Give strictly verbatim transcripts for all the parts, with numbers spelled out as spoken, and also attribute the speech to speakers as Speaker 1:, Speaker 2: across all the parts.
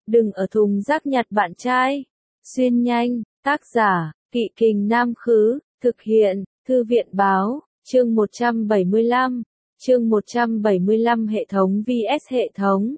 Speaker 1: đừng ở thùng rác nhặt bạn trai. Xuyên nhanh, tác giả, Kỵ Kình Nam Khứ, thực hiện, Thư viện Báo, chương một trăm bảy mươi lăm, chương một trăm bảy mươi lăm hệ thống vs hệ thống.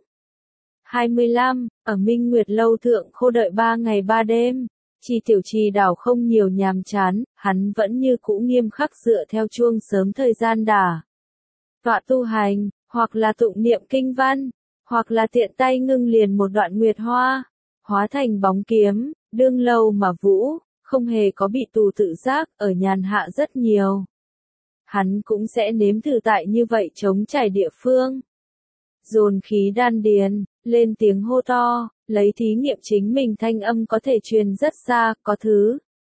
Speaker 1: hai mươi lăm, ở Minh Nguyệt Lâu thượng khô đợi ba ngày ba đêm, Trì Tiểu Trì đảo không nhiều nhàm chán, hắn vẫn như cũ nghiêm khắc dựa theo chuông sớm thời gian đả tọa tu hành, hoặc là tụng niệm kinh văn, hoặc là tiện tay ngưng liền một đoạn nguyệt hoa, hóa thành bóng kiếm, đương lâu mà vũ, không hề có bị tù tự giác, ở nhàn hạ rất nhiều. Hắn cũng sẽ nếm thử tại như vậy chống trải địa phương. Dồn khí đan điền, lên tiếng hô to, lấy thí nghiệm chính mình thanh âm có thể truyền rất xa, có thứ.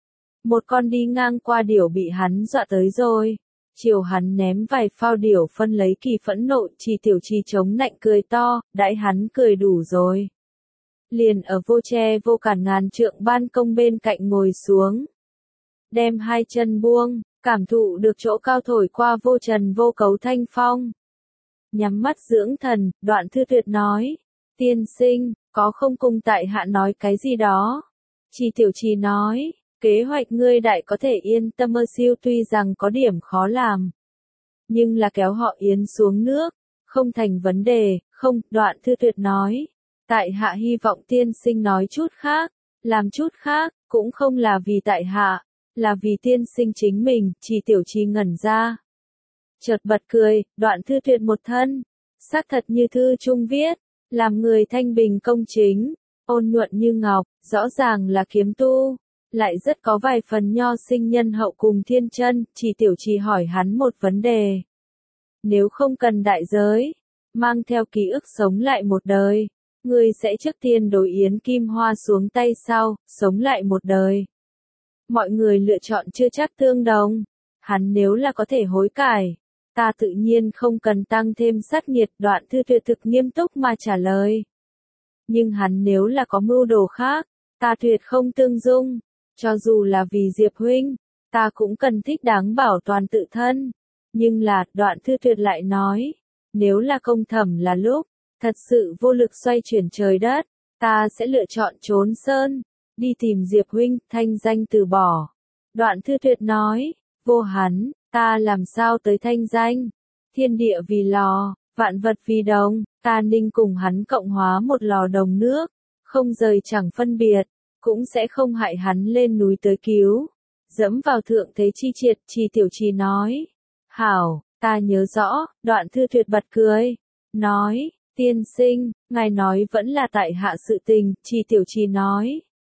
Speaker 1: Một con đi ngang qua điểu bị hắn dọa tới rồi. Chiều hắn ném vài phao điểu phân lấy kỳ phẫn nộ, Trì Tiểu Trì chống nạnh cười to, đãi hắn cười đủ rồi. Liền ở vô che vô cản ngàn trượng ban công bên cạnh ngồi xuống. Đem hai chân buông, cảm thụ được chỗ cao thổi qua vô trần vô cấu thanh phong. Nhắm mắt dưỡng thần, Đoạn Thư Tuyệt nói, tiên sinh, có không cùng tại hạ nói cái gì đó? Trì Tiểu Trì nói, kế hoạch ngươi đại có thể yên tâm mơ siêu tuy rằng có điểm khó làm. Nhưng là kéo họ Yến xuống nước, không thành vấn đề, không, Đoạn Thư Tuyệt nói. Tại hạ hy vọng tiên sinh nói chút khác, làm chút khác, cũng không là vì tại hạ, là vì tiên sinh chính mình, Trì Tiểu Trì ngẩn ra. Chợt bật cười, Đoạn Thư Tuyệt một thân, xác thật như thư trung viết, làm người thanh bình công chính, ôn nhuận như ngọc, rõ ràng là kiếm tu, lại rất có vài phần nho sinh nhân hậu cùng thiên chân, Trì Tiểu Trì hỏi hắn một vấn đề. Nếu không cần đại giới, mang theo ký ức sống lại một đời, ngươi sẽ trước tiên đối Yến Kim Hoa xuống tay sau, sống lại một đời. Mọi người lựa chọn chưa chắc tương đồng, hắn nếu là có thể hối cải, ta tự nhiên không cần tăng thêm sát nghiệt, Đoạn Thư Tuyệt thực nghiêm túc mà trả lời. Nhưng hắn nếu là có mưu đồ khác, ta tuyệt không tương dung, cho dù là vì Diệp huynh, ta cũng cần thích đáng bảo toàn tự thân. Nhưng là, Đoạn Thư Tuyệt lại nói, nếu là công thẩm là lúc, thật sự vô lực xoay chuyển trời đất, ta sẽ lựa chọn trốn sơn, đi tìm Diệp huynh, thanh danh từ bỏ. Đoạn Thư Tuyệt nói, vô hắn, ta làm sao tới thanh danh, thiên địa vì lò, vạn vật vì đồng, ta ninh cùng hắn cộng hóa một lò đồng nước, không rời chẳng phân biệt, cũng sẽ không hại hắn lên núi tới cứu. Dẫm vào thượng thế chi triệt, Trì Tiểu Trì nói, hảo, ta nhớ rõ, Đoạn Thư Tuyệt bật cười, nói, tiên sinh, ngài nói vẫn là tại hạ sự tình, Trì Tiểu Trì nói.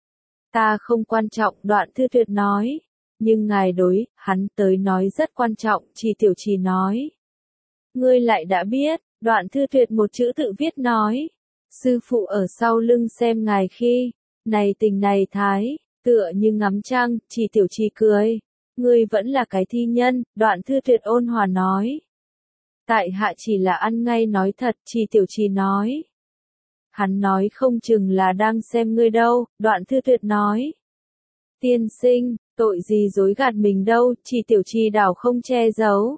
Speaker 1: Ta không quan trọng, Đoạn Thư Tuyệt nói. Nhưng ngài đối, hắn tới nói rất quan trọng, Trì Tiểu Trì nói. Ngươi lại đã biết, Đoạn Thư Tuyệt một chữ tự viết nói. Sư phụ ở sau lưng xem ngài khi, này tình này thái, tựa như ngắm trăng, Trì Tiểu Trì cười. Ngươi vẫn là cái thi nhân, Đoạn Thư Tuyệt ôn hòa nói. Tại hạ chỉ là ăn ngay nói thật, Trì Tiểu Trì nói. Hắn nói không chừng là đang xem ngươi đâu, Đoạn Thư Tuyệt nói. Tiên sinh, tội gì dối gạt mình đâu, Trì Tiểu Trì đảo không che giấu.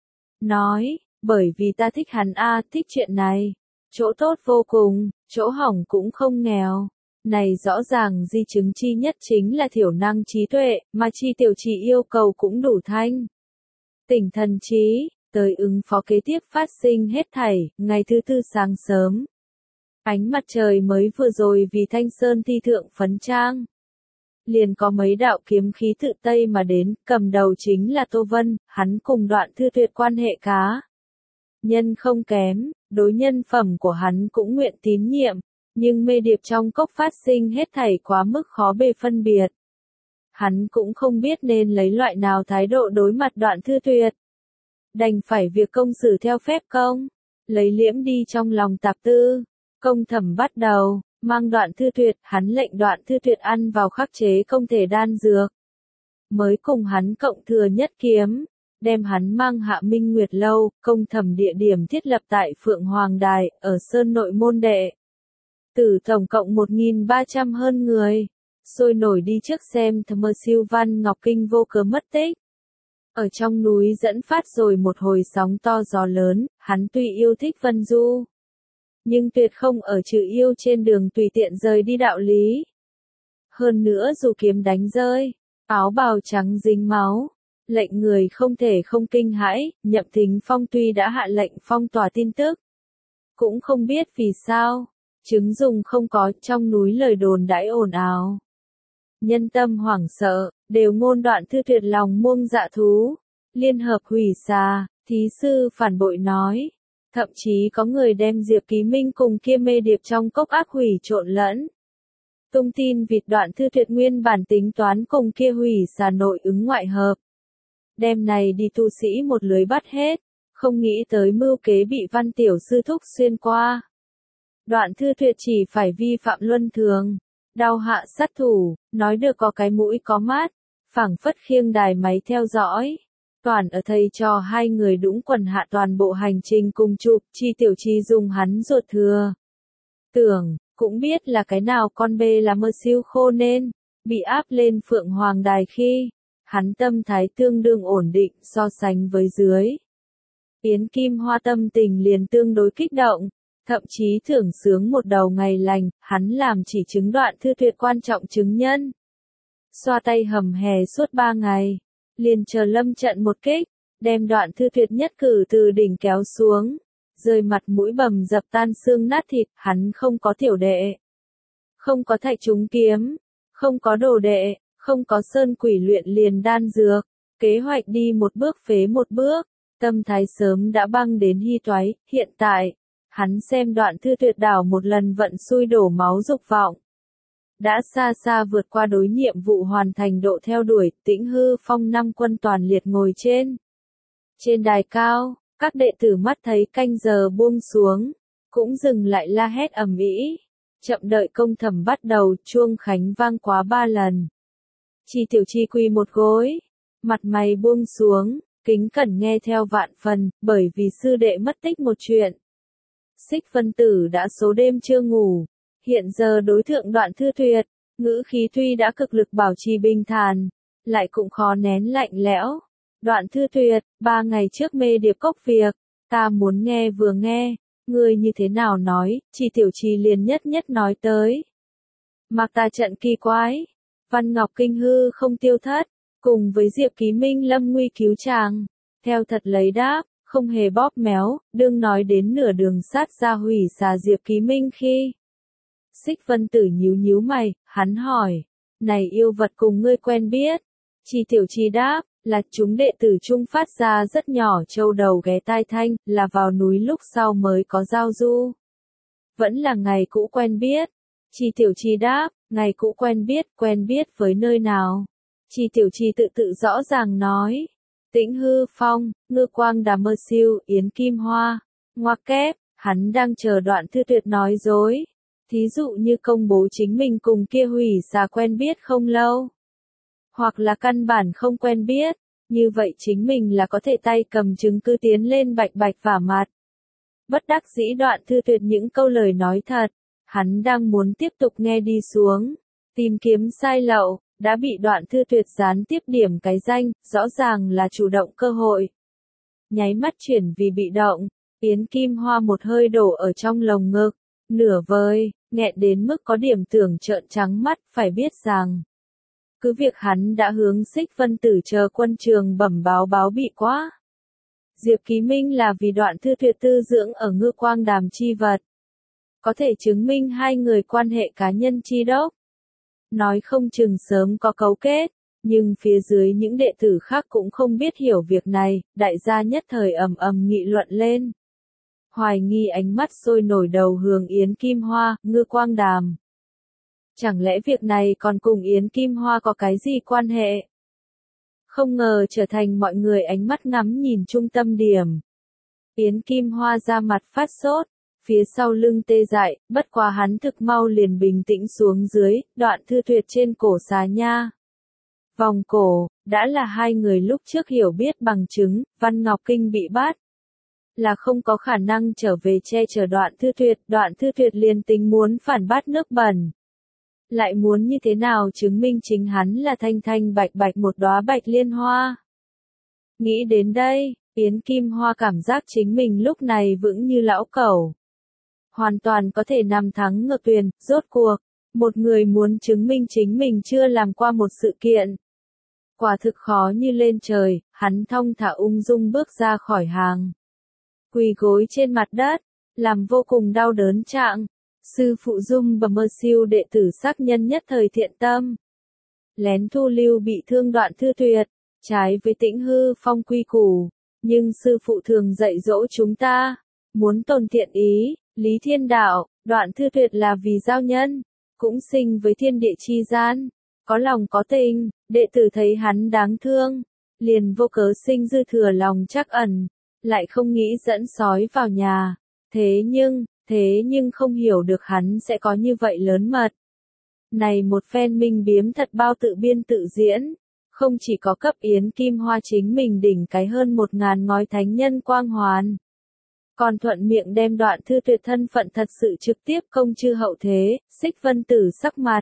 Speaker 1: Nói, bởi vì ta thích hắn a, thích chuyện này. Chỗ tốt vô cùng, chỗ hỏng cũng không nghèo. Này rõ ràng di chứng chi nhất chính là thiểu năng trí tuệ, mà Trì Tiểu Trì yêu cầu cũng đủ thanh. Tỉnh thần trí, tới ứng phó kế tiếp phát sinh hết thảy, ngày thứ tư sáng sớm. Ánh mặt trời mới vừa rồi vì Thanh Sơn thi thượng phấn trang. Liền có mấy đạo kiếm khí tự Tây mà đến, cầm đầu chính là Tô Vân, hắn cùng Đoạn Thư Tuyệt quan hệ cá. Nhân không kém, đối nhân phẩm của hắn cũng nguyện tín nhiệm, nhưng mê điệp trong cốc phát sinh hết thảy quá mức khó bề phân biệt. Hắn cũng không biết nên lấy loại nào thái độ đối mặt Đoạn Thư Tuyệt. Đành phải việc công xử theo phép công, lấy liễm đi trong lòng tạp tư. Công thẩm bắt đầu, mang Đoạn Thư Tuyệt, hắn lệnh Đoạn Thư Tuyệt ăn vào khắc chế không thể đan dược. Mới cùng hắn cộng thừa nhất kiếm, đem hắn mang hạ Minh Nguyệt Lâu, công thẩm địa điểm thiết lập tại Phượng Hoàng Đài, ở Sơn Nội Môn Đệ. Tử tổng cộng một nghìn ba trăm hơn người, sôi nổi đi trước xem thờ mơ siêu văn Ngọc Kinh vô cớ mất tích. Ở trong núi dẫn phát rồi một hồi sóng to gió lớn, hắn tuy yêu thích Vân Du. nhưng tuyệt không ở trừ yêu trên đường tùy tiện rời đi đạo lý. Hơn nữa dù kiếm đánh rơi, áo bào trắng dính máu, lệnh người không thể không kinh hãi, Nhậm Thính Phong tuy đã hạ lệnh phong tỏa tin tức, cũng không biết vì sao, chứng dùng không có, trong núi lời đồn đãi ồn ào. Nhân tâm hoảng sợ, đều ngôn Đoạn Thư Tuyệt lòng muông dạ thú, liên hợp hủy xà, thí sư phản bội nói. Thậm chí có người đem Diệp Ký Minh cùng kia mê điệp trong cốc ác hủy trộn lẫn. Tung tin vịt Đoạn Thư Tuyệt nguyên bản tính toán cùng kia hủy xà nội ứng ngoại hợp. Đêm này đi tu sĩ một lưới bắt hết, không nghĩ tới mưu kế bị Văn Tiểu Sư thúc xuyên qua. Đoạn Thư Tuyệt chỉ phải vi phạm luân thường, đao hạ sát thủ, nói được có cái mũi có mắt, phảng phất khiêng đài máy theo dõi. Toàn ở thầy cho hai người đũng quần hạ toàn bộ hành trình cùng chụp, Chi Tiểu Chi dùng hắn ruột thừa. Tưởng, cũng biết là cái nào con bê là mơ siêu khô nên, bị áp lên Phượng Hoàng đài khi, hắn tâm thái tương đương ổn định so sánh với dưới. Yến Kim Hoa tâm tình liền tương đối kích động, thậm chí thưởng sướng một đầu ngày lành, hắn làm chỉ chứng Đoạn Thư Tuyệt quan trọng chứng nhân. Xoa tay hầm hè suốt ba ngày, liền chờ lâm trận một kích, đem Đoạn Thư Tuyệt nhất cử từ đỉnh kéo xuống, rơi mặt mũi bầm dập tan xương nát thịt, hắn không có tiểu đệ, không có thạch trúng kiếm, không có đồ đệ, không có sơn quỷ luyện liền đan dược, kế hoạch đi một bước phế một bước, tâm thái sớm đã băng đến hy toái, hiện tại, hắn xem Đoạn Thư Tuyệt đảo một lần vận xui đổ máu dục vọng. Đã xa xa vượt qua đối nhiệm vụ hoàn thành độ theo đuổi, Tĩnh Hư Phong năm quân toàn liệt ngồi trên. Trên đài cao, các đệ tử mắt thấy canh giờ buông xuống, cũng dừng lại la hét ầm ĩ. Chậm đợi công thẩm bắt đầu, chuông khánh vang quá ba lần. Chi Tiểu Chi quỳ một gối, mặt mày buông xuống, kính cẩn nghe theo vạn phần, bởi vì sư đệ mất tích một chuyện. Xích Vân Tử đã số đêm chưa ngủ, hiện giờ đối thượng Đoạn Thư Tuyệt, ngữ khí tuy đã cực lực bảo trì bình thản, lại cũng khó nén lạnh lẽo. Đoạn Thư Tuyệt, ba ngày trước mê điệp cốc việc, ta muốn nghe vừa nghe, ngươi như thế nào nói, Chi Tiểu Chi liền nhất nhất nói tới. Mặc ta trận kỳ quái, Văn Ngọc kinh hư không tiêu thất, cùng với Diệp Ký Minh lâm nguy cứu chàng, theo thật lấy đáp, không hề bóp méo, đương nói đến nửa đường sát ra hủy xà Diệp Ký Minh khi. Xích Vân Tử nhíu nhíu mày, hắn hỏi, này yêu vật cùng ngươi quen biết? Chi Tiểu Chi đáp, là chúng đệ tử trung phát ra rất nhỏ châu đầu ghé tai thanh, là vào núi lúc sau mới có giao du. Vẫn là ngày cũ quen biết. Chi Tiểu Chi đáp, ngày cũ quen biết, quen biết với nơi nào? Chi Tiểu Chi tự tự rõ ràng nói, Tĩnh Hư Phong, Ngư Quang Đà Mơ Siêu, Yến Kim Hoa, ngoặc kép, hắn đang chờ Đoạn Thư Tuyệt nói dối. Thí dụ như công bố chính mình cùng kia hủy xà quen biết không lâu. Hoặc là căn bản không quen biết, như vậy chính mình là có thể tay cầm chứng cứ tiến lên bạch bạch vả mặt. Bất đắc dĩ Đoạn Thư Tuyệt những câu lời nói thật, hắn đang muốn tiếp tục nghe đi xuống, tìm kiếm sai lậu, đã bị Đoạn Thư Tuyệt gián tiếp điểm cái danh, rõ ràng là chủ động cơ hội. Nháy mắt chuyển vì bị động, Yến Kim Hoa một hơi đổ ở trong lồng ngực, nửa vời, nghẹn đến mức có điểm tưởng trợn trắng mắt, phải biết rằng. Cứ việc hắn đã hướng Xích Vân Tử chờ quân trường bẩm báo báo bị quá. Diệp Ký Minh là vì Đoạn Thư Tuyệt tư dưỡng ở Ngư Quang Đàm chi vật. Có thể chứng minh hai người quan hệ cá nhân chi đốc. Nói không chừng sớm có cấu kết, nhưng phía dưới những đệ tử khác cũng không biết hiểu việc này, đại gia nhất thời ầm ầm nghị luận lên. Hoài nghi ánh mắt sôi nổi đầu hướng Yến Kim Hoa, Ngư Quang Đàm. Chẳng lẽ việc này còn cùng Yến Kim Hoa có cái gì quan hệ? Không ngờ trở thành mọi người ánh mắt ngắm nhìn trung tâm điểm. Yến Kim Hoa ra mặt phát sốt, phía sau lưng tê dại, bất quá hắn thực mau liền bình tĩnh xuống dưới, Đoạn Thư Tuyệt trên cổ xà nha. Vòng cổ, đã là hai người lúc trước hiểu biết bằng chứng, Văn Ngọc Kinh bị bắt. Là không có khả năng trở về che chở Đoạn Thư Tuyệt, Đoạn Thư Tuyệt liền tính muốn phản bát nước bẩn. Lại muốn như thế nào chứng minh chính hắn là thanh thanh bạch bạch một đóa bạch liên hoa. Nghĩ đến đây, Yến Kim Hoa cảm giác chính mình lúc này vững như lão cẩu. hoàn toàn có thể nằm thắng ngược tuyền, rốt cuộc. Một người muốn chứng minh chính mình chưa làm qua một sự kiện. Quả thực khó như lên trời, hắn thong thả ung dung bước ra khỏi hàng. Quỳ gối trên mặt đất, làm vô cùng đau đớn trạng. Sư phụ Dung và Mơ Siêu đệ tử sắc nhân nhất thời thiện tâm. Lén thu lưu bị thương Đoạn Thư Tuyệt, trái với Tĩnh Hư Phong quy củ. Nhưng sư phụ thường dạy dỗ chúng ta, muốn tồn thiện ý, lý thiên đạo, Đoạn Thư Tuyệt là vì giao nhân, cũng sinh với thiên địa chi gian, có lòng có tình, đệ tử thấy hắn đáng thương, liền vô cớ sinh dư thừa lòng trắc ẩn, lại không nghĩ dẫn sói vào nhà, thế nhưng, thế nhưng không hiểu được hắn sẽ có như vậy lớn mật. Này một phen minh biếm thật bao tự biên tự diễn, không chỉ có cấp Yến Kim Hoa chính mình đỉnh cái hơn một ngàn ngói thánh nhân quang hoàn, còn thuận miệng đem Đoạn Thư Tuyệt thân phận thật sự trực tiếp công chư hậu thế. Xích Vân Tử sắc mặt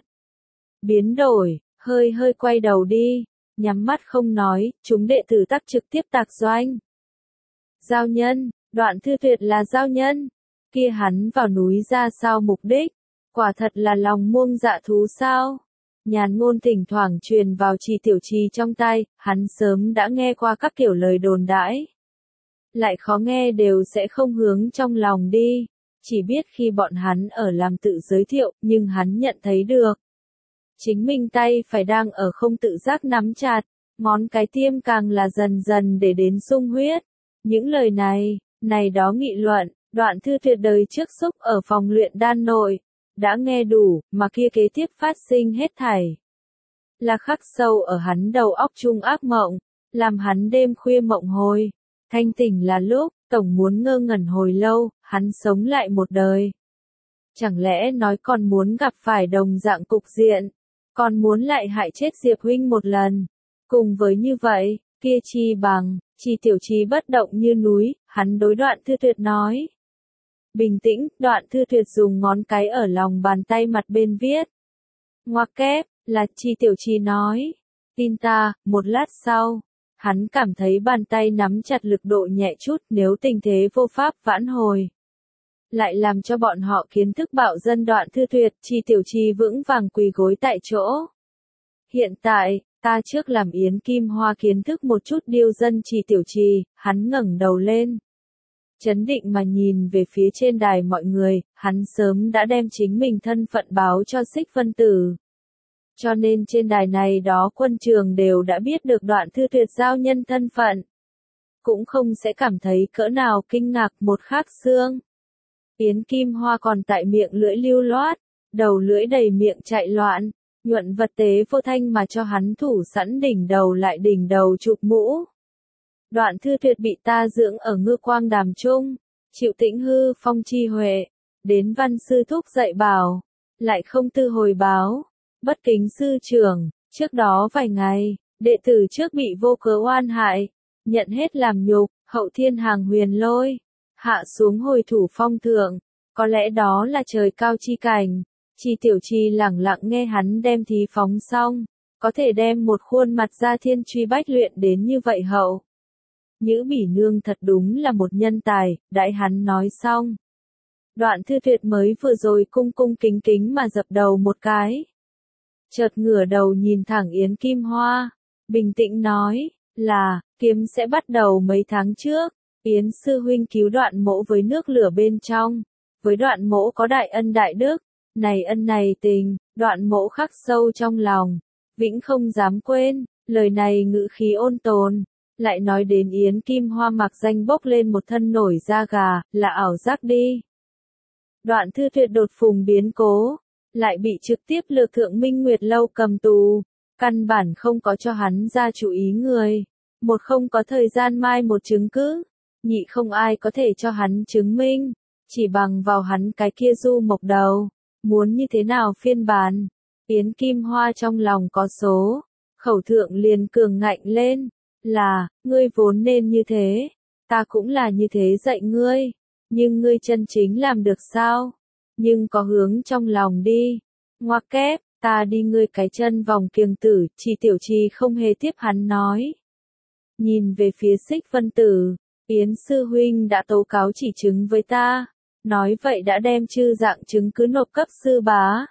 Speaker 1: biến đổi, hơi hơi quay đầu đi, nhắm mắt không nói, chúng đệ tử tắc trực tiếp tạc doanh. Giao nhân, Đoạn Thư Tuyệt là giao nhân, kia hắn vào núi ra sao mục đích, quả thật là lòng muông dạ thú sao? Nhàn ngôn thỉnh thoảng truyền vào Trì Tiểu Trì trong tai, hắn sớm đã nghe qua các kiểu lời đồn đãi. Lại khó nghe đều sẽ không hướng trong lòng đi, chỉ biết khi bọn hắn ở làm tự giới thiệu, nhưng hắn nhận thấy được. Chính mình tay phải đang ở không tự giác nắm chặt, ngón cái tiêm càng là dần dần để đến sung huyết. Những lời này, này đó nghị luận, Đoạn Thư Tuyệt đời trước xúc ở phòng luyện đan nội, đã nghe đủ, mà kia kế tiếp phát sinh hết thảy. Là khắc sâu ở hắn đầu óc trung ác mộng, làm hắn đêm khuya mộng hồi. Thanh tỉnh là lúc, tổng muốn ngơ ngẩn hồi lâu, hắn sống lại một đời. Chẳng lẽ nói còn muốn gặp phải đồng dạng cục diện, còn muốn lại hại chết Diệp huynh một lần. Cùng với như vậy, kia chi bằng, Trì Tiểu Trì bất động như núi, hắn đối Đoạn Thư Tuyệt nói. Bình tĩnh, Đoạn Thư Tuyệt dùng ngón cái ở lòng bàn tay mặt bên viết. Ngoặc kép, là Trì Tiểu Trì nói. Tin ta, một lát sau. Hắn cảm thấy bàn tay nắm chặt lực độ nhẹ chút, nếu tình thế vô pháp vãn hồi. Lại làm cho bọn họ kiến thức bạo dân Đoạn Thư Tuyệt, Trì Tiểu Trì vững vàng quỳ gối tại chỗ. Hiện tại, ta trước làm Yến Kim Hoa kiến thức một chút điêu dân Trì Tiểu Trì, hắn ngẩng đầu lên. Chấn định mà nhìn về phía trên đài mọi người, hắn sớm đã đem chính mình thân phận báo cho Xích Vân Tử. Cho nên trên đài này đó quân trường đều đã biết được Đoạn Thư Tuyệt giao nhân thân phận. Cũng không sẽ cảm thấy cỡ nào kinh ngạc một khắc xương. Yến Kim Hoa còn tại miệng lưỡi lưu loát, đầu lưỡi đầy miệng chạy loạn, nhuận vật tế vô thanh mà cho hắn thủ sẵn đỉnh đầu lại đỉnh đầu chụp mũ. Đoạn Thư Tuyệt bị ta dưỡng ở Ngư Quang Đàm Trung, chịu Tĩnh Hư Phong chi huệ, đến văn sư thúc dạy bảo, lại không tư hồi báo. Bất kính sư trưởng, trước đó vài ngày, đệ tử trước bị vô cớ oan hại, nhận hết làm nhục, hậu thiên hàng huyền lôi, hạ xuống hồi thủ phong thượng, có lẽ đó là trời cao chi cảnh. Trì Tiểu Trì lẳng lặng nghe hắn đem thí phóng xong, có thể đem một khuôn mặt ra thiên truy bách luyện đến như vậy hậu. Nhữ Bỉ Nương thật đúng là một nhân tài, đãi hắn nói xong. Đoạn Thư Tuyệt mới vừa rồi cung cung kính kính mà dập đầu một cái. Chợt ngửa đầu nhìn thẳng Yến Kim Hoa, bình tĩnh nói, là, kiếm sẽ bắt đầu mấy tháng trước, Yến sư huynh cứu Đoạn Mỗ với nước lửa bên trong, với Đoạn Mỗ có đại ân đại đức, này ân này tình, Đoạn Mỗ khắc sâu trong lòng, vĩnh không dám quên, lời này ngữ khí ôn tồn, lại nói đến Yến Kim Hoa mặc danh bốc lên một thân nổi da gà, là ảo giác đi. Đoạn Thư Tuyệt đột phùng biến cố, lại bị trực tiếp lược thượng Minh Nguyệt Lâu cầm tù, căn bản không có cho hắn ra chủ ý người, một không có thời gian mai một chứng cứ, nhị không ai có thể cho hắn chứng minh, chỉ bằng vào hắn cái kia du mộc đầu, muốn như thế nào phiên bản. Yến Kim Hoa trong lòng có số, khẩu thượng liền cường ngạnh lên, là, ngươi vốn nên như thế, ta cũng là như thế dạy ngươi, nhưng ngươi chân chính làm được sao? Nhưng có hướng trong lòng đi. Ngoặc kép, ta đi ngươi cái chân vòng kiềng tử, Trì Tiểu Trì không hề tiếp hắn nói. Nhìn về phía Xích Vân Tử, Yến sư huynh đã tố cáo chỉ chứng với ta, nói vậy đã đem chư dạng chứng cứ nộp cấp sư bá.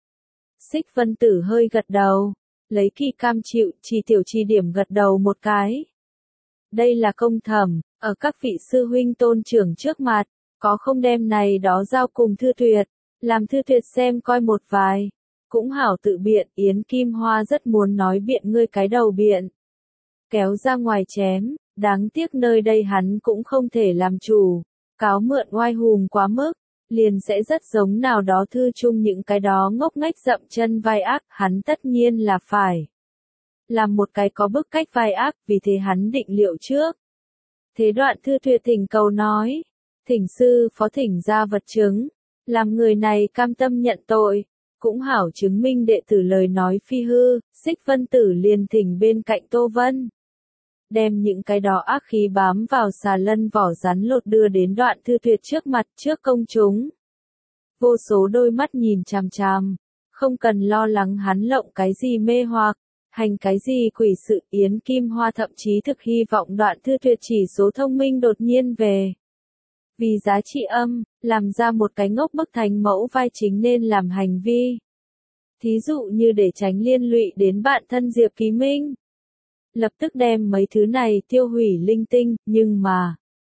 Speaker 1: Xích Vân Tử hơi gật đầu, lấy kỳ cam chịu, Trì Tiểu Trì điểm gật đầu một cái. Đây là công thẩm, ở các vị sư huynh tôn trưởng trước mặt, có không đem này đó giao cùng Thư Tuyệt, làm Thư Tuyệt xem coi một vài. Cũng hảo tự biện, Yến Kim Hoa rất muốn nói biện ngươi cái đầu biện. Kéo ra ngoài chém, đáng tiếc nơi đây hắn cũng không thể làm chủ, cáo mượn oai hùng quá mức, liền sẽ rất giống nào đó thư chung những cái đó ngốc nghếch dậm chân vai ác, hắn tất nhiên là phải làm một cái có bức cách vai ác, vì thế hắn định liệu trước. Thế đoạn Thư Tuyệt thỉnh cầu nói, thỉnh sư phó thỉnh ra vật chứng, làm người này cam tâm nhận tội, cũng hảo chứng minh đệ tử lời nói phi hư. Xích Vân Tử liền thỉnh bên cạnh Tô Vân, đem những cái đó ác khí bám vào xà lân vỏ rắn lột đưa đến đoạn Thư Tuyệt trước mặt trước công chúng. Vô số đôi mắt nhìn chằm chằm, không cần lo lắng hắn lộng cái gì mê hoặc, hành cái gì quỷ sự. Yến Kim Hoa thậm chí thực hy vọng đoạn Thư Tuyệt chỉ số thông minh đột nhiên về. Vì giá trị âm, làm ra một cái ngốc bức thành mẫu vai chính nên làm hành vi. Thí dụ như để tránh liên lụy đến bạn thân Diệp Ký Minh. Lập tức đem mấy thứ này tiêu hủy linh tinh, nhưng mà,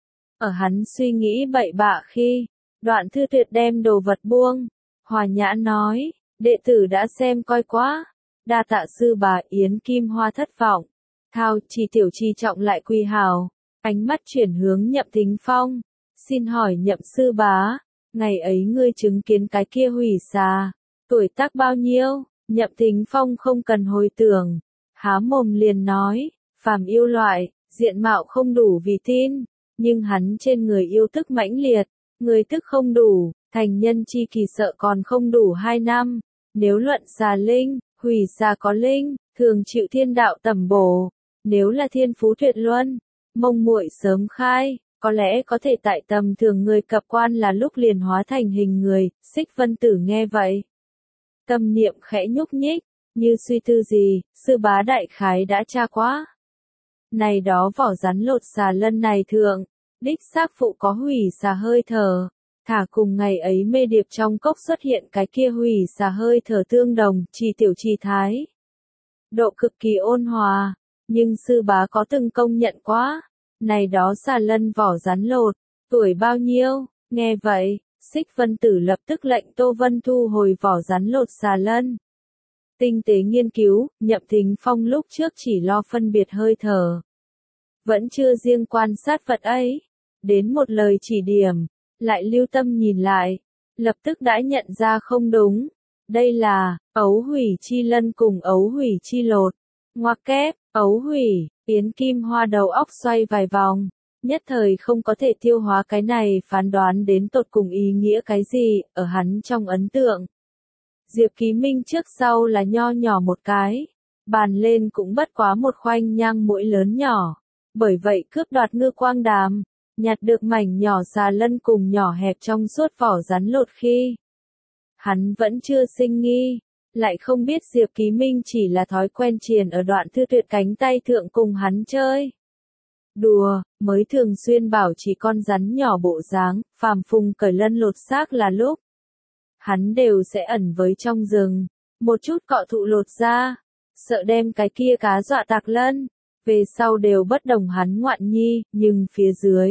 Speaker 1: ở hắn suy nghĩ bậy bạ khi, đoạn Thư Tuyệt đem đồ vật buông, hòa nhã nói, đệ tử đã xem coi quá, đa tạ sư bà. Yến Kim Hoa thất vọng, thao Trì Tiểu Trì trọng lại quy hào, ánh mắt chuyển hướng Nhậm Thính Phong, xin hỏi Nhậm sư bá, ngày ấy ngươi chứng kiến cái kia hủy xà, tuổi tác bao nhiêu? Nhậm Thính Phong không cần hồi tưởng, há mồm liền nói, phàm yêu loại, diện mạo không đủ vì tin, nhưng hắn trên người yêu tức mãnh liệt, người tức không đủ, thành nhân chi kỳ sợ còn không đủ hai năm, nếu luận xà linh, hủy xà có linh, thường chịu thiên đạo tẩm bổ, nếu là thiên phú tuyệt luân, mông muội sớm khai, có lẽ có thể tại tầm thường người cập quan là lúc liền hóa thành hình người. Xích Vân Tử nghe vậy, tâm niệm khẽ nhúc nhích, như suy tư gì, sư bá đại khái đã tra quá. Này đó vỏ rắn lột xà lân này thượng, đích xác phụ có hủy xà hơi thở, thả cùng ngày ấy mê điệp trong cốc xuất hiện cái kia hủy xà hơi thở tương đồng. Trì Tiểu Trì thái độ cực kỳ ôn hòa, nhưng sư bá có từng công nhận quá, này đó xà lân vỏ rắn lột, tuổi bao nhiêu? Nghe vậy, Xích Vân Tử lập tức lệnh Tô Vân thu hồi vỏ rắn lột xà lân. Tinh tế nghiên cứu, Nhậm Thính Phong lúc trước chỉ lo phân biệt hơi thở, vẫn chưa riêng quan sát vật ấy, đến một lời chỉ điểm, lại lưu tâm nhìn lại, lập tức đã nhận ra không đúng. Đây là ấu hủy chi lân cùng ấu hủy chi lột. Ngoặc kép, ấu hủy. Yến Kim Hoa đầu óc xoay vài vòng, nhất thời không có thể tiêu hóa cái này phán đoán đến tột cùng ý nghĩa cái gì. Ở hắn trong ấn tượng, Diệp Ký Minh trước sau là nho nhỏ một cái, bàn lên cũng bất quá một khoanh nhang mũi lớn nhỏ, bởi vậy cướp đoạt Ngư Quang Đàm, nhặt được mảnh nhỏ xà lân cùng nhỏ hẹp trong suốt vỏ rắn lột khi hắn vẫn chưa sinh nghi, lại không biết Diệp Ký Minh chỉ là thói quen triền ở đoạn Thư Tuyệt cánh tay thượng cùng hắn chơi đùa, mới thường xuyên bảo chỉ con rắn nhỏ bộ dáng, phàm phùng cởi lân lột xác là lúc hắn đều sẽ ẩn với trong rừng, một chút cọ thụ lột ra, sợ đem cái kia cá dọa tạc lân, về sau đều bất đồng hắn ngoạn nhi. Nhưng phía dưới,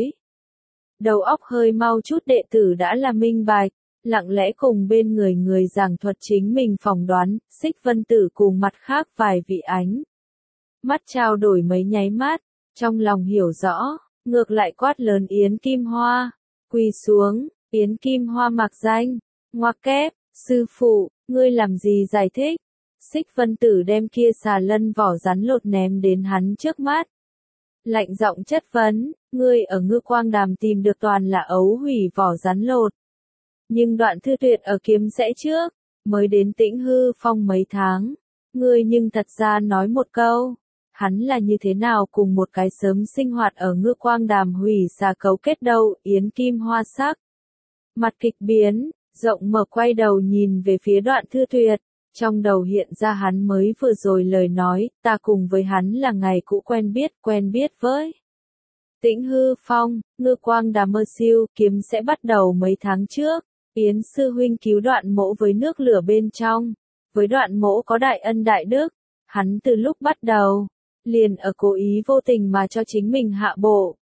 Speaker 1: đầu óc hơi mau chút đệ tử đã là minh bạch, lặng lẽ cùng bên người người giảng thuật chính mình phỏng đoán. Xích Vân Tử cùng mặt khác vài vị ánh mắt trao đổi mấy nháy mắt, trong lòng hiểu rõ, ngược lại quát lớn Yến Kim Hoa, quỳ xuống. Yến Kim Hoa mặc danh, ngoặc kép, sư phụ, ngươi làm gì giải thích? Xích Vân Tử đem kia xà lân vỏ rắn lột ném đến hắn trước mắt, lạnh giọng chất vấn, ngươi ở Ngư Quang Đàm tìm được toàn là ấu hủy vỏ rắn lột, nhưng đoạn Thư Tuyệt ở kiếm sẽ trước, mới đến Tĩnh Hư Phong mấy tháng, ngươi nhưng thật ra nói một câu, hắn là như thế nào cùng một cái sớm sinh hoạt ở Ngư Quang Đàm hủy xà cấu kết đâu? Yến Kim Hoa sắc mặt kịch biến, rộng mở quay đầu nhìn về phía đoạn Thư Tuyệt, trong đầu hiện ra hắn mới vừa rồi lời nói, ta cùng với hắn là ngày cũ quen biết, quen biết với Tĩnh Hư Phong, Ngư Quang Đàm mơ siêu kiếm sẽ bắt đầu mấy tháng trước. Yến sư huynh cứu Đoạn Mỗ với nước lửa bên trong. Với Đoạn Mỗ có đại ân đại đức. Hắn từ lúc bắt đầu, liền ở cố ý vô tình mà cho chính mình hạ bộ.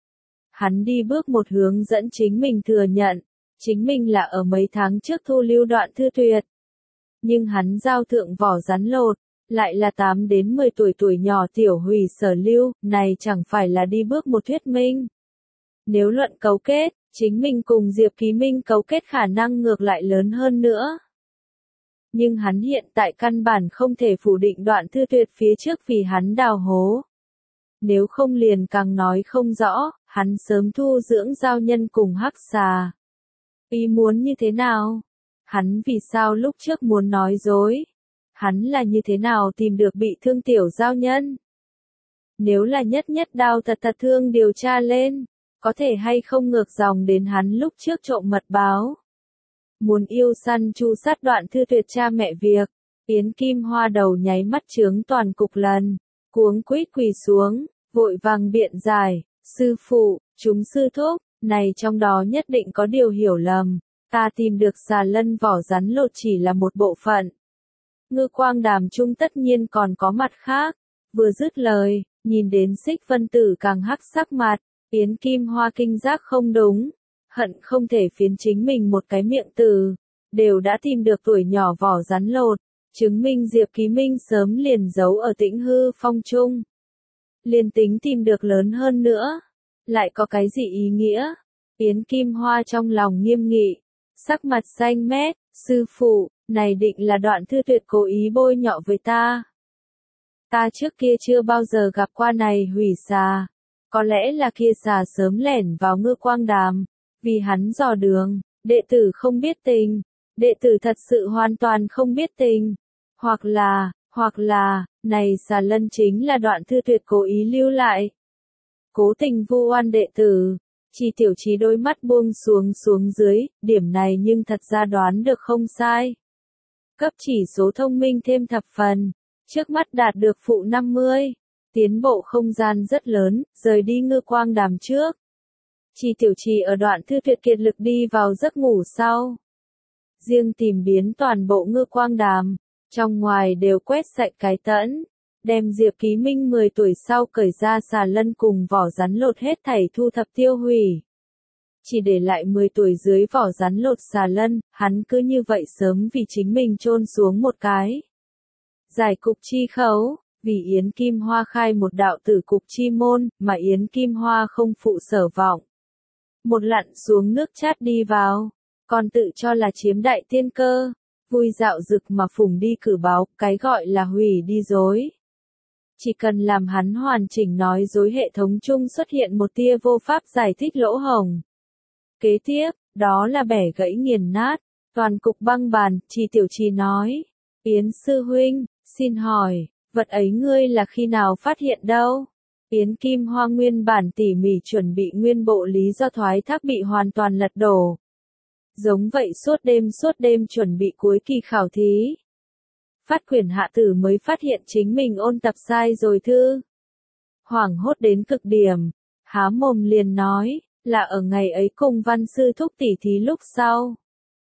Speaker 1: Hắn đi bước một hướng dẫn chính mình thừa nhận. Chính mình là ở mấy tháng trước thu lưu Đoạn Thư Tuyệt. Nhưng hắn giao thượng vỏ rắn lột. Lại là tám đến mười tuổi tuổi nhỏ tiểu hủy sở lưu, này chẳng phải là đi bước một thuyết minh. Nếu luận cấu kết, chính mình cùng Diệp Ký Minh cấu kết khả năng ngược lại lớn hơn nữa. Nhưng hắn hiện tại căn bản không thể phủ định Đoạn Thư Tuyệt phía trước vì hắn đào hố. Nếu không liền càng nói không rõ, hắn sớm thu dưỡng giao nhân cùng hắc xà. Ý muốn như thế nào? Hắn vì sao lúc trước muốn nói dối? Hắn là như thế nào tìm được bị thương tiểu giao nhân? Nếu là nhất nhất đao thật thật thương điều tra lên, có thể hay không ngược dòng đến hắn lúc trước trộm mật báo. Muốn yêu săn chu sát Đoạn Thư Tuyệt cha mẹ việc, Yến Kim Hoa đầu nháy mắt chướng toàn cục lần, cuống quýt quỳ xuống, vội vàng biện giải, sư phụ, chúng sư thúc, này trong đó nhất định có điều hiểu lầm, ta tìm được xà lân vỏ rắn lột chỉ là một bộ phận. Ngư Quang Đàm chung tất nhiên còn có mặt khác, vừa dứt lời, nhìn đến Xích Vân Tử càng hắc sắc mặt, Yến Kim Hoa kinh giác không đúng, hận không thể phiến chính mình một cái miệng từ, đều đã tìm được tuổi nhỏ vỏ rắn lột, chứng minh Diệp Ký Minh sớm liền giấu ở Tĩnh Hư Phong chung. Liền tính tìm được lớn hơn nữa, lại có cái gì ý nghĩa? Yến Kim Hoa trong lòng nghiêm nghị, sắc mặt xanh mét, sư phụ, này định là Đoạn Thư Tuyệt cố ý bôi nhọ với ta. Ta trước kia chưa bao giờ gặp qua này hủy xà, có lẽ là kia xà sớm lẻn vào Ngư Quang Đàm, vì hắn dò đường, đệ tử không biết tình, đệ tử thật sự hoàn toàn không biết tình, hoặc là, hoặc là, này xà lân chính là Đoạn Thư Tuyệt cố ý lưu lại. Cố tình vu oan đệ tử, Chi Tiểu Chí đôi mắt buông xuống xuống dưới, điểm này nhưng thật ra đoán được không sai. Cấp chỉ số thông minh thêm thập phần, trước mắt đạt được phụ năm mươi, tiến bộ không gian rất lớn, rời đi Ngư Quang Đàm trước. Chi Tiểu Chí ở Đoạn Thư Tuyệt kiệt lực đi vào giấc ngủ sau. Riêng tìm biến toàn bộ Ngư Quang Đàm, trong ngoài đều quét sạch cái tẫn, đem Diệp Ký Minh mười tuổi sau cởi ra xà lân cùng vỏ rắn lột hết thảy thu thập tiêu hủy. Chỉ để lại mười tuổi dưới vỏ rắn lột xà lân, hắn cứ như vậy sớm vì chính mình chôn xuống một cái. Giải cục chi khấu, vì Yến Kim Hoa khai một đạo tử cục chi môn, mà Yến Kim Hoa không phụ sở vọng. Một lặn xuống nước chát đi vào, còn tự cho là chiếm đại tiên cơ, vui dạo dực mà phùng đi cử báo, cái gọi là hủy đi dối. Chỉ cần làm hắn hoàn chỉnh nói dối hệ thống chung xuất hiện một tia vô pháp giải thích lỗ hổng. Kế tiếp, đó là bẻ gãy nghiền nát, toàn cục băng bàn, Chi Tiểu Chí nói. Yến sư huynh, xin hỏi, vật ấy ngươi là khi nào phát hiện đâu? Yến Kim Hoa nguyên bản tỉ mỉ chuẩn bị nguyên bộ lý do thoái thác bị hoàn toàn lật đổ. Giống vậy suốt đêm suốt đêm chuẩn bị cuối kỳ khảo thí. Phát quyển hạ tử mới phát hiện chính mình ôn tập sai rồi thư. Hoảng hốt đến cực điểm, há mồm liền nói, là ở ngày ấy cùng văn sư thúc tỉ thí lúc sau.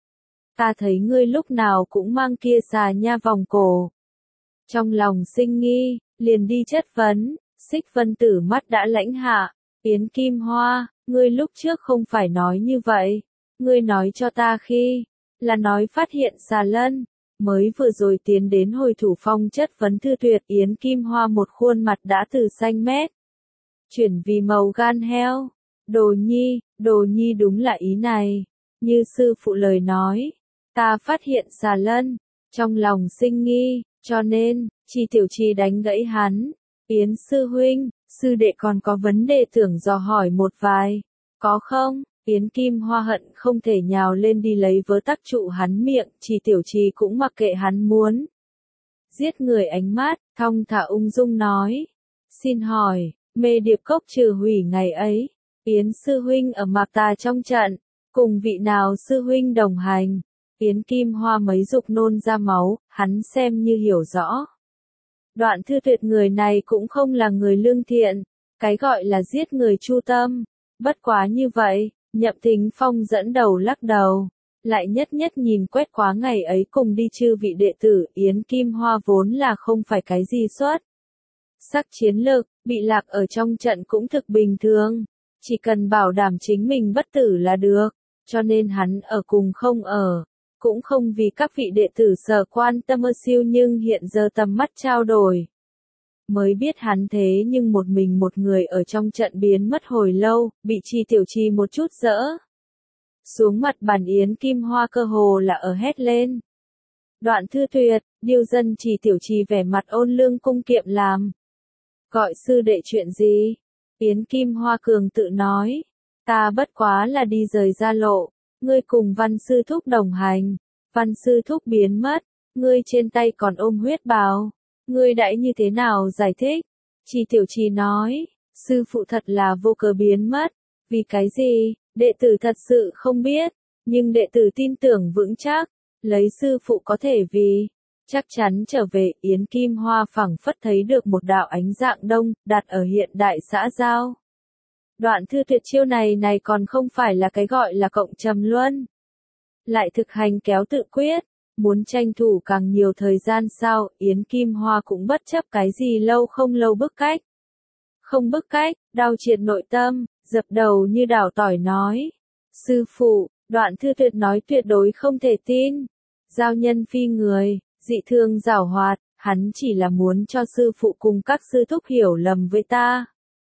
Speaker 1: Ta thấy ngươi lúc nào cũng mang kia xà nha vòng cổ. Trong lòng sinh nghi, liền đi chất vấn, Xích Vân Tử mắt đã lãnh hạ, Yến Kim Hoa, ngươi lúc trước không phải nói như vậy, ngươi nói cho ta khi, là nói phát hiện xà lân. Mới vừa rồi tiến đến hồi thủ phong chất vấn Thư Tuyệt, Yến Kim Hoa một khuôn mặt đã từ xanh mét chuyển vì màu gan heo. Đồ nhi, đồ nhi đúng là ý này. Như sư phụ lời nói, ta phát hiện xà lân, trong lòng sinh nghi, cho nên, Chi Tiểu Chí đánh gãy hắn. Yến sư huynh, sư đệ còn có vấn đề tưởng dò hỏi một vài, có không? Yến Kim Hoa hận không thể nhào lên đi lấy vớ tắc trụ hắn miệng, Chi Tiểu Chí cũng mặc kệ hắn muốn. Giết người ánh mắt, thong thả ung dung nói. Xin hỏi, mê điệp cốc trừ hủy ngày ấy, Yến sư huynh ở Mạc Tà trong trận, cùng vị nào sư huynh đồng hành? Yến Kim Hoa mấy dục nôn ra máu, hắn xem như hiểu rõ. Đoạn Thư Tuyệt người này cũng không là người lương thiện, Cái gọi là giết người chu tâm. Bất quá như vậy, Nhậm Thính Phong dẫn đầu lắc đầu. Lại nhất nhất nhìn quét quá ngày ấy cùng đi chư vị đệ tử, Yến Kim Hoa vốn là không phải cái gì xuất sắc chiến lược, bị lạc ở trong trận cũng thực bình thường. Chỉ cần bảo đảm chính mình bất tử là được, cho nên hắn ở cùng không ở. Cũng không vì các vị đệ tử sở quan tâm ơ siêu nhưng hiện giờ tầm mắt trao đổi. Mới biết hắn thế nhưng một mình một người ở trong trận biến mất hồi lâu, bị Trì Tiểu Trì một chút dỡ. Xuống mặt bàn Yến Kim Hoa cơ hồ là ở hét lên. Đoạn Thư Tuyệt, điêu dân Trì Tiểu Trì vẻ mặt ôn lương cung kiệm làm. Gọi sư đệ chuyện gì? Yến Kim Hoa cường tự nói. Ta bất quá là đi rời ra lộ. Ngươi cùng Văn Sư Thúc đồng hành. Văn Sư Thúc biến mất. Ngươi trên tay còn ôm huyết bào. Ngươi đãi như thế nào giải thích? Trì Tiểu Trì nói. Sư phụ thật là vô cớ biến mất. Vì cái gì? Đệ tử thật sự không biết. Nhưng đệ tử tin tưởng vững chắc. Lấy sư phụ có thể vì. Chắc chắn trở về. Yến Kim Hoa phảng phất thấy được một đạo ánh dạng đông, đặt ở hiện đại xã giao. Đoạn Thư Tuyệt chiêu này này còn không phải là cái gọi là cộng trầm luân. Lại thực hành kéo tự quyết, muốn tranh thủ càng nhiều thời gian sao, Yến Kim Hoa cũng bất chấp cái gì lâu không lâu bức cách. Không bức cách, đau triệt nội tâm, dập đầu như đảo tỏi nói. Sư phụ, Đoạn Thư Tuyệt nói tuyệt đối không thể tin. Giao nhân phi người, dị thương giảo hoạt, hắn chỉ là muốn cho sư phụ cùng các sư thúc hiểu lầm với ta.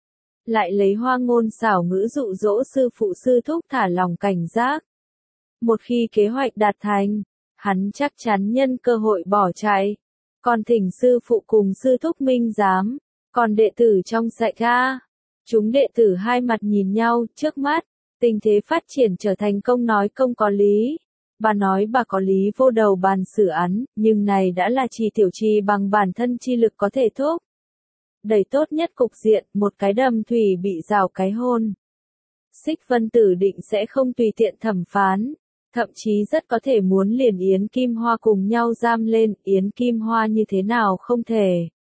Speaker 1: Lại lấy hoa ngôn xảo ngữ dụ dỗ sư phụ sư thúc thả lòng cảnh giác. Một khi kế hoạch đạt thành, hắn chắc chắn nhân cơ hội bỏ chạy. Còn thỉnh sư phụ cùng sư thúc minh giám, còn đệ tử trong sạch ra. Chúng đệ tử hai mặt nhìn nhau, trước mắt, tình thế phát triển trở thành công nói công có lý. Bà nói bà có lý vô đầu bàn xử án, nhưng này đã là Trì Tiểu Trì bằng bản thân chi lực có thể thúc. Đẩy tốt nhất cục diện, một cái đầm thủy bị rào cái hôn. Xích Vân Tử định sẽ không tùy tiện thẩm phán, thậm chí rất có thể muốn liền Yến Kim Hoa cùng nhau giam lên, Yến Kim Hoa như thế nào không thể.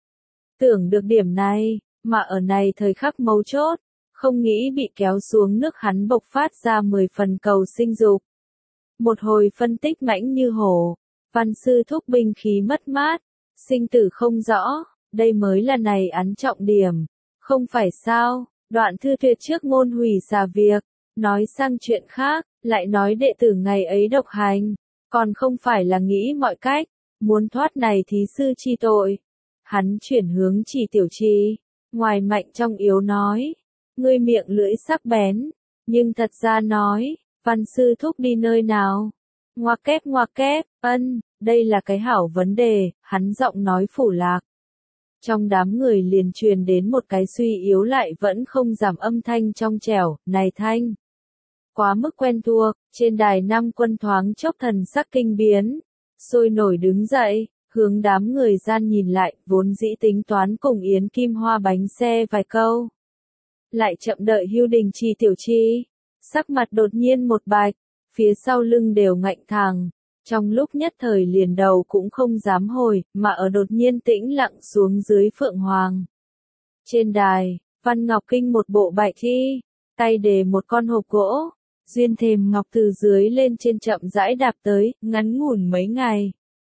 Speaker 1: Tưởng được điểm này, mà ở này thời khắc mấu chốt, không nghĩ bị kéo xuống nước hắn bộc phát ra mười phần cầu sinh dục. Một hồi phân tích mãnh như hổ, Văn Sư Thúc binh khí mất mát, sinh tử không rõ. Đây mới là này án trọng điểm, không phải sao, Đoạn Thư Tuyệt trước ngôn hủy xà việc, nói sang chuyện khác, lại nói đệ tử ngày ấy độc hành, còn không phải là nghĩ mọi cách, muốn thoát này thí sư chi tội. Hắn chuyển hướng Trì Tiểu Trì, ngoài mạnh trong yếu nói, ngươi miệng lưỡi sắc bén, nhưng thật ra nói, Văn Sư Thúc đi nơi nào? Ngoặc kép ngoặc kép, ân, đây là cái hảo vấn đề, hắn giọng nói phủ lạc. Trong đám người liền truyền đến một cái suy yếu lại vẫn không giảm âm thanh trong trẻo, này thanh. Quá mức quen thuộc, trên đài năm quân thoáng chốc thần sắc kinh biến. Sôi nổi đứng dậy, hướng đám người gian nhìn lại, vốn dĩ tính toán cùng Yến Kim Hoa bánh xe vài câu. Lại chậm đợi Hưu Đình Trì Tiểu Trì, sắc mặt đột nhiên một bạch, phía sau lưng đều ngạnh thẳng. Trong lúc nhất thời liền đầu cũng không dám hồi, mà ở đột nhiên tĩnh lặng xuống dưới Phượng Hoàng. Trên đài, Văn Ngọc Kinh một bộ bạch y, tay đề một con hộp gỗ, duyên thềm ngọc từ dưới lên trên chậm rãi đạp tới, ngắn ngủn mấy ngày.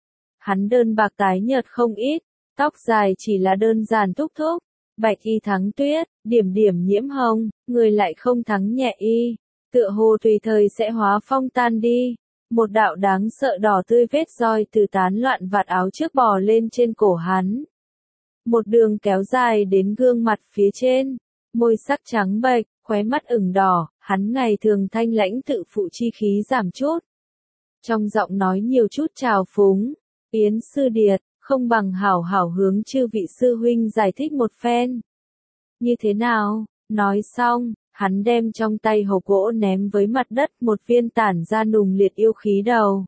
Speaker 1: Hắn đơn bạc tái nhợt không ít, tóc dài chỉ là đơn giản thúc thúc, bạch y thắng tuyết, điểm điểm nhiễm hồng, người lại không thắng nhẹ y, tựa hồ tùy thời sẽ hóa phong tan đi. Một đạo đáng sợ đỏ tươi vết roi từ tán loạn vạt áo trước bò lên trên cổ hắn. Một đường kéo dài đến gương mặt phía trên, môi sắc trắng bệch, khóe mắt ửng đỏ, hắn ngày thường thanh lãnh tự phụ chi khí giảm chút. Trong giọng nói nhiều chút trào phúng, Yến Sư Điệt, không bằng hảo hảo hướng chư vị sư huynh giải thích một phen. Như thế nào? Nói xong, hắn đem trong tay hộp gỗ ném với mặt đất, một viên tản ra nùng liệt yêu khí đầu.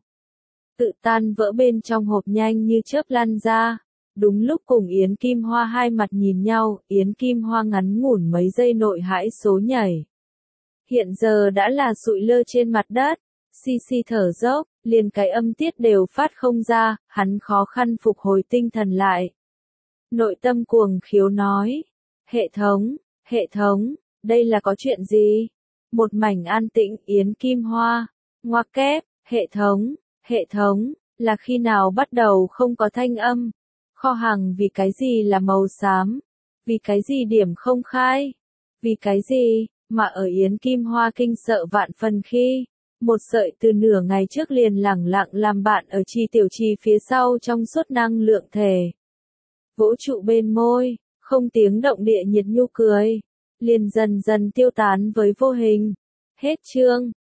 Speaker 1: Tự tan vỡ bên trong hộp nhanh như chớp lăn ra. Đúng lúc cùng Yến Kim Hoa hai mặt nhìn nhau, Yến Kim Hoa ngắn ngủn mấy giây nội hãi số nhảy. Hiện giờ đã là sụi lơ trên mặt đất, xi xi thở dốc, liền cái âm tiết đều phát không ra, hắn khó khăn phục hồi tinh thần lại. Nội tâm cuồng khiếu nói, hệ thống, Hệ thống, đây là có chuyện gì? Một mảnh an tĩnh Yến Kim Hoa. Ngoặc kép, hệ thống, hệ thống, là khi nào bắt đầu không có thanh âm? Kho hàng vì cái gì là màu xám? Vì cái gì điểm không khai? Vì cái gì, mà ở Yến Kim Hoa kinh sợ vạn phần khi, một sợi từ nửa ngày trước liền lẳng lặng làm bạn ở Chi Tiểu Trì phía sau trong suốt năng lượng thể. Vỗ trụ bên môi, không tiếng động địa nhiệt nhu cười, liền dần dần tiêu tán với vô hình. Hết chương.